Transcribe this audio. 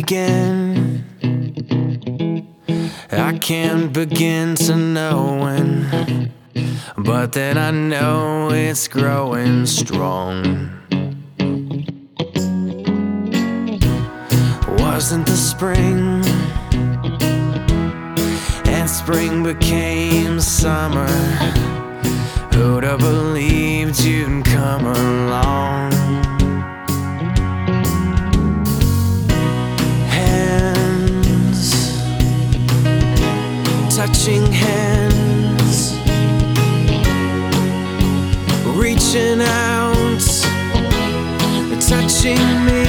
begin? I can't begin to know when, but then I know it's growing strong. Wasn't the spring, and spring became summer. Who'd have believed you'd come along? Hands touching hands, reaching out, touching me.